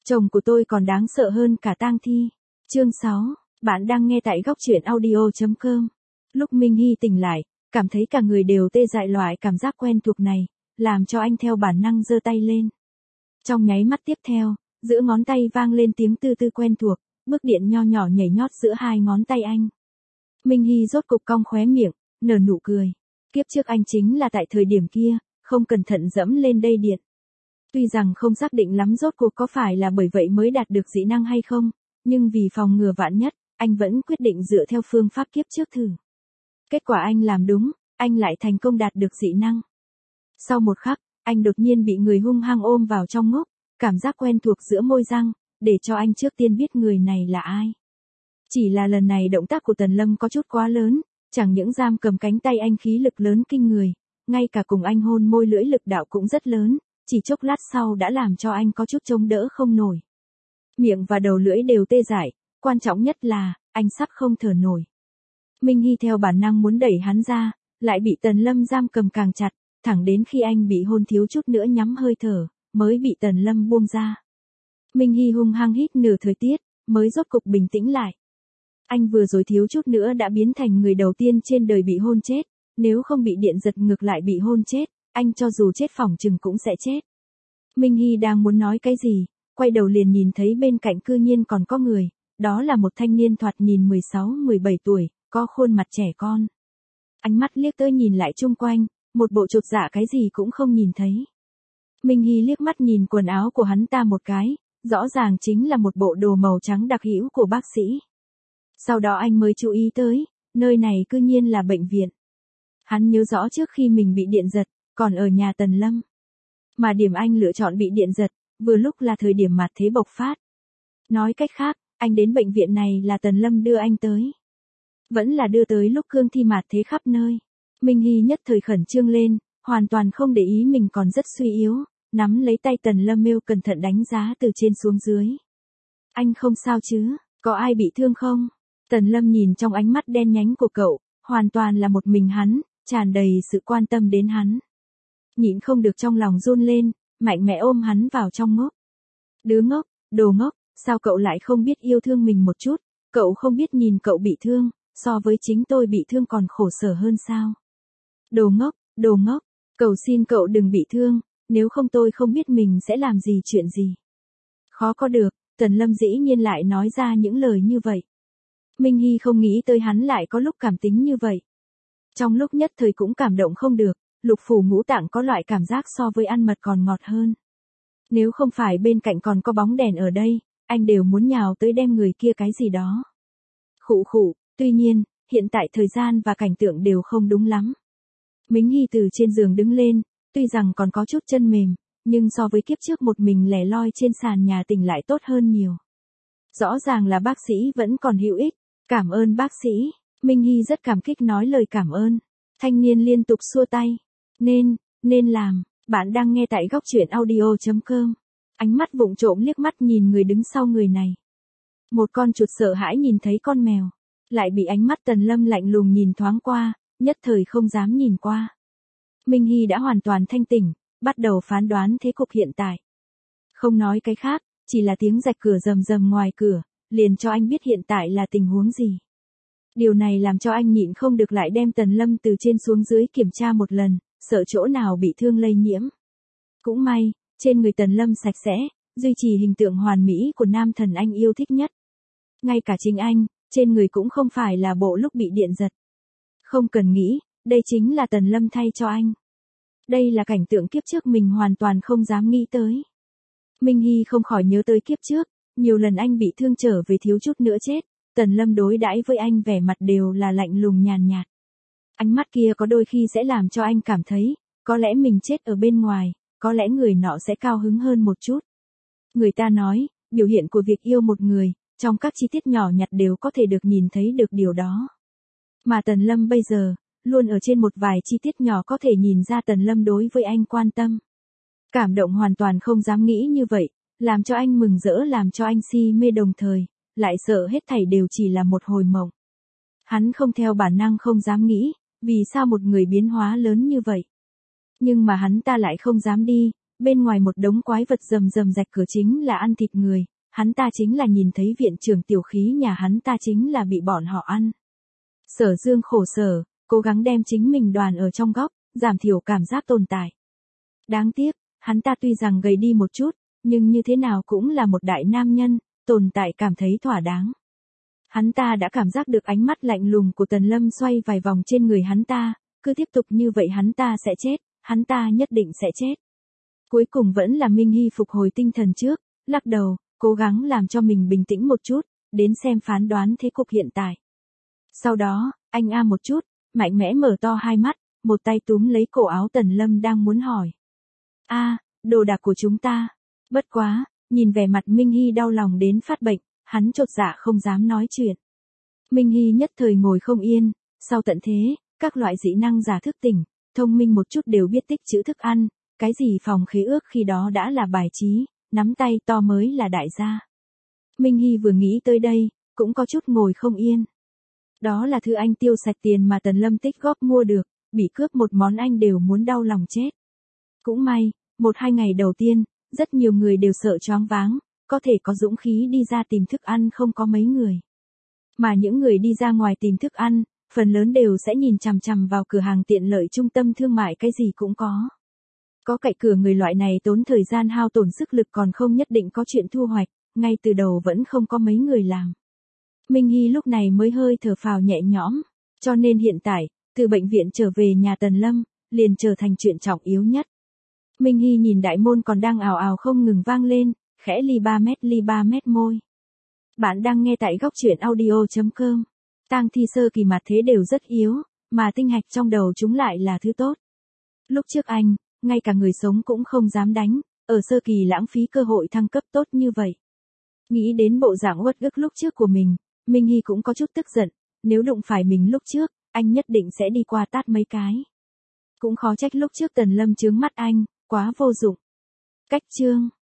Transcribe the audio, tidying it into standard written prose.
Chồng của tôi còn đáng sợ hơn cả tang thi. Chương 6, bạn đang nghe tại góc truyện audio.com. Lúc Minh Hy tỉnh lại, cảm thấy cả người đều tê dại, loại cảm giác quen thuộc này, làm cho anh theo bản năng giơ tay lên. Trong nháy mắt tiếp theo, giữa ngón tay vang lên tiếng tư tư quen thuộc, bước điện nho nhỏ nhảy nhót giữa hai ngón tay anh. Minh Hy rốt cục cong khóe miệng, nở nụ cười. Kiếp trước anh chính là tại thời điểm kia, không cẩn thận dẫm lên dây điện. Tuy rằng không xác định lắm rốt cuộc có phải là bởi vậy mới đạt được dị năng hay không, nhưng vì phòng ngừa vạn nhất, anh vẫn quyết định dựa theo phương pháp kiếp trước thử. Kết quả anh làm đúng, anh lại thành công đạt được dị năng. Sau một khắc, anh đột nhiên bị người hung hăng ôm vào trong ngốc, cảm giác quen thuộc giữa môi răng, để cho anh trước tiên biết người này là ai. Chỉ là lần này động tác của Tần Lâm có chút quá lớn, chẳng những giam cầm cánh tay anh khí lực lớn kinh người, ngay cả cùng anh hôn môi lưỡi lực đạo cũng rất lớn, chỉ chốc lát sau đã làm cho anh có chút chống đỡ không nổi. Miệng và đầu lưỡi đều tê dại, quan trọng nhất là, anh sắp không thở nổi. Minh Hy theo bản năng muốn đẩy hắn ra, lại bị Tần Lâm giam cầm càng chặt, thẳng đến khi anh bị hôn thiếu chút nữa nhắm hơi thở, mới bị Tần Lâm buông ra. Minh Hy hung hăng hít nửa thời tiết, mới rốt cục bình tĩnh lại. Anh vừa rồi thiếu chút nữa đã biến thành người đầu tiên trên đời bị hôn chết, nếu không bị điện giật ngược lại bị hôn chết, anh cho dù chết phỏng chừng cũng sẽ chết. Minh Hy đang muốn nói cái gì, quay đầu liền nhìn thấy bên cạnh cư nhiên còn có người, đó là một thanh niên thoạt nhìn 16-17 tuổi, có khuôn mặt trẻ con. Ánh mắt liếc tới nhìn lại chung quanh, một bộ chột dạ cái gì cũng không nhìn thấy. Minh Hy liếc mắt nhìn quần áo của hắn ta một cái, rõ ràng chính là một bộ đồ màu trắng đặc hữu của bác sĩ. Sau đó anh mới chú ý tới, nơi này cư nhiên là bệnh viện. Hắn nhớ rõ trước khi mình bị điện giật, còn ở nhà Tần Lâm. Mà điểm anh lựa chọn bị điện giật, vừa lúc là thời điểm mạt thế bộc phát. Nói cách khác, anh đến bệnh viện này là Tần Lâm đưa anh tới. Vẫn là đưa tới lúc cương thi mạt thế khắp nơi. Minh Hy nhất thời khẩn trương lên, hoàn toàn không để ý mình còn rất suy yếu, nắm lấy tay Tần Lâm mêu cẩn thận đánh giá từ trên xuống dưới. Anh không sao chứ, có ai bị thương không? Tần Lâm nhìn trong ánh mắt đen nhánh của cậu, hoàn toàn là một mình hắn, tràn đầy sự quan tâm đến hắn. Nhịn không được trong lòng run lên, mạnh mẽ ôm hắn vào trong ngốc. Đứa ngốc, đồ ngốc, sao cậu lại không biết yêu thương mình một chút, cậu không biết nhìn cậu bị thương, so với chính tôi bị thương còn khổ sở hơn sao? Đồ ngốc, cầu xin cậu đừng bị thương, nếu không tôi không biết mình sẽ làm gì chuyện gì. Khó có được, Tần Lâm dĩ nhiên lại nói ra những lời như vậy. Minh Hy không nghĩ tới hắn lại có lúc cảm tính như vậy. Trong lúc nhất thời cũng cảm động không được, lục phủ ngũ tạng có loại cảm giác so với ăn mật còn ngọt hơn. Nếu không phải bên cạnh còn có bóng đèn ở đây, anh đều muốn nhào tới đem người kia cái gì đó. Khụ, tuy nhiên, hiện tại thời gian và cảnh tượng đều không đúng lắm. Minh Hy từ trên giường đứng lên, tuy rằng còn có chút chân mềm, nhưng so với kiếp trước một mình lẻ loi trên sàn nhà tỉnh lại tốt hơn nhiều. Rõ ràng là bác sĩ vẫn còn hữu ích, cảm ơn bác sĩ. Minh Hy rất cảm kích nói lời cảm ơn. Thanh niên liên tục xua tay. Nên làm, bạn đang nghe tại góc truyện audio.com. Ánh mắt vụng trộm liếc mắt nhìn người đứng sau người này. Một con chuột sợ hãi nhìn thấy con mèo, lại bị ánh mắt Tần Lâm lạnh lùng nhìn thoáng qua, nhất thời không dám nhìn qua. Minh Hy đã hoàn toàn thanh tỉnh, bắt đầu phán đoán thế cục hiện tại. Không nói cái khác, chỉ là tiếng rạch cửa rầm rầm ngoài cửa, liền cho anh biết hiện tại là tình huống gì. Điều này làm cho anh nhịn không được lại đem Tần Lâm từ trên xuống dưới kiểm tra một lần, sợ chỗ nào bị thương lây nhiễm. Cũng may, trên người Tần Lâm sạch sẽ, duy trì hình tượng hoàn mỹ của nam thần anh yêu thích nhất. Ngay cả chính anh, trên người cũng không phải là bộ lúc bị điện giật. Không cần nghĩ, đây chính là Tần Lâm thay cho anh. Đây là cảnh tượng kiếp trước mình hoàn toàn không dám nghĩ tới. Minh Hy không khỏi nhớ tới kiếp trước, nhiều lần anh bị thương trở về thiếu chút nữa chết, Tần Lâm đối đãi với anh vẻ mặt đều là lạnh lùng nhàn nhạt. Ánh mắt kia có đôi khi sẽ làm cho anh cảm thấy, có lẽ mình chết ở bên ngoài, có lẽ người nọ sẽ cao hứng hơn một chút. Người ta nói, biểu hiện của việc yêu một người, trong các chi tiết nhỏ nhặt đều có thể được nhìn thấy được điều đó. Mà Tần Lâm bây giờ, luôn ở trên một vài chi tiết nhỏ có thể nhìn ra Tần Lâm đối với anh quan tâm. Cảm động hoàn toàn không dám nghĩ như vậy, làm cho anh mừng rỡ, làm cho anh si mê đồng thời, lại sợ hết thảy đều chỉ là một hồi mộng. Hắn không theo bản năng không dám nghĩ, vì sao một người biến hóa lớn như vậy. Nhưng mà hắn ta lại không dám đi, bên ngoài một đống quái vật rầm rầm rạch cửa chính là ăn thịt người, hắn ta chính là nhìn thấy viện trưởng tiểu khí nhà hắn ta chính là bị bọn họ ăn. Sở Dương khổ sở, cố gắng đem chính mình đoàn ở trong góc, giảm thiểu cảm giác tồn tại. Đáng tiếc, hắn ta tuy rằng gầy đi một chút, nhưng như thế nào cũng là một đại nam nhân, tồn tại cảm thấy thỏa đáng. Hắn ta đã cảm giác được ánh mắt lạnh lùng của Tần Lâm xoay vài vòng trên người hắn ta, cứ tiếp tục như vậy hắn ta sẽ chết, hắn ta nhất định sẽ chết. Cuối cùng vẫn là Minh Hy phục hồi tinh thần trước, lắc đầu, cố gắng làm cho mình bình tĩnh một chút, đến xem phán đoán thế cục hiện tại. Sau đó, anh một chút, mạnh mẽ mở to hai mắt, một tay túm lấy cổ áo Tần Lâm đang muốn hỏi. Đồ đạc của chúng ta. Bất quá, nhìn vẻ mặt Minh Hy đau lòng đến phát bệnh, hắn chột dạ không dám nói chuyện. Minh Hy nhất thời ngồi không yên, sau tận thế, các loại dị năng giả thức tỉnh, thông minh một chút đều biết tích trữ thức ăn, cái gì phòng khế ước khi đó đã là bài trí, nắm tay to mới là đại gia. Minh Hy vừa nghĩ tới đây, cũng có chút ngồi không yên. Đó là thứ anh tiêu sạch tiền mà Tần Lâm tích góp mua được, bị cướp một món anh đều muốn đau lòng chết. Cũng may, 1-2 ngày đầu tiên, rất nhiều người đều sợ choáng váng, có thể có dũng khí đi ra tìm thức ăn không có mấy người. Mà những người đi ra ngoài tìm thức ăn, phần lớn đều sẽ nhìn chằm chằm vào cửa hàng tiện lợi trung tâm thương mại cái gì cũng có. Có cậy cửa người loại này tốn thời gian hao tổn sức lực còn không nhất định có chuyện thu hoạch, ngay từ đầu vẫn không có mấy người làm. Minh Hy lúc này mới hơi thở phào nhẹ nhõm, cho nên hiện tại, từ bệnh viện trở về nhà Tần Lâm, liền trở thành chuyện trọng yếu nhất. Minh Hy nhìn đại môn còn đang ào ào không ngừng vang lên, khẽ li 3 mét môi. Bạn đang nghe tại góc truyện audio.com. Tang thi sơ kỳ mặt thế đều rất yếu, mà tinh hạch trong đầu chúng lại là thứ tốt. Lúc trước anh, ngay cả người sống cũng không dám đánh, ở sơ kỳ lãng phí cơ hội thăng cấp tốt như vậy. Nghĩ đến bộ dạng uất ức lúc trước của mình, Minh Hy cũng có chút tức giận, nếu đụng phải mình lúc trước, anh nhất định sẽ đi qua tát mấy cái. Cũng khó trách lúc trước Tần Lâm chướng mắt anh, quá vô dụng. Cách chương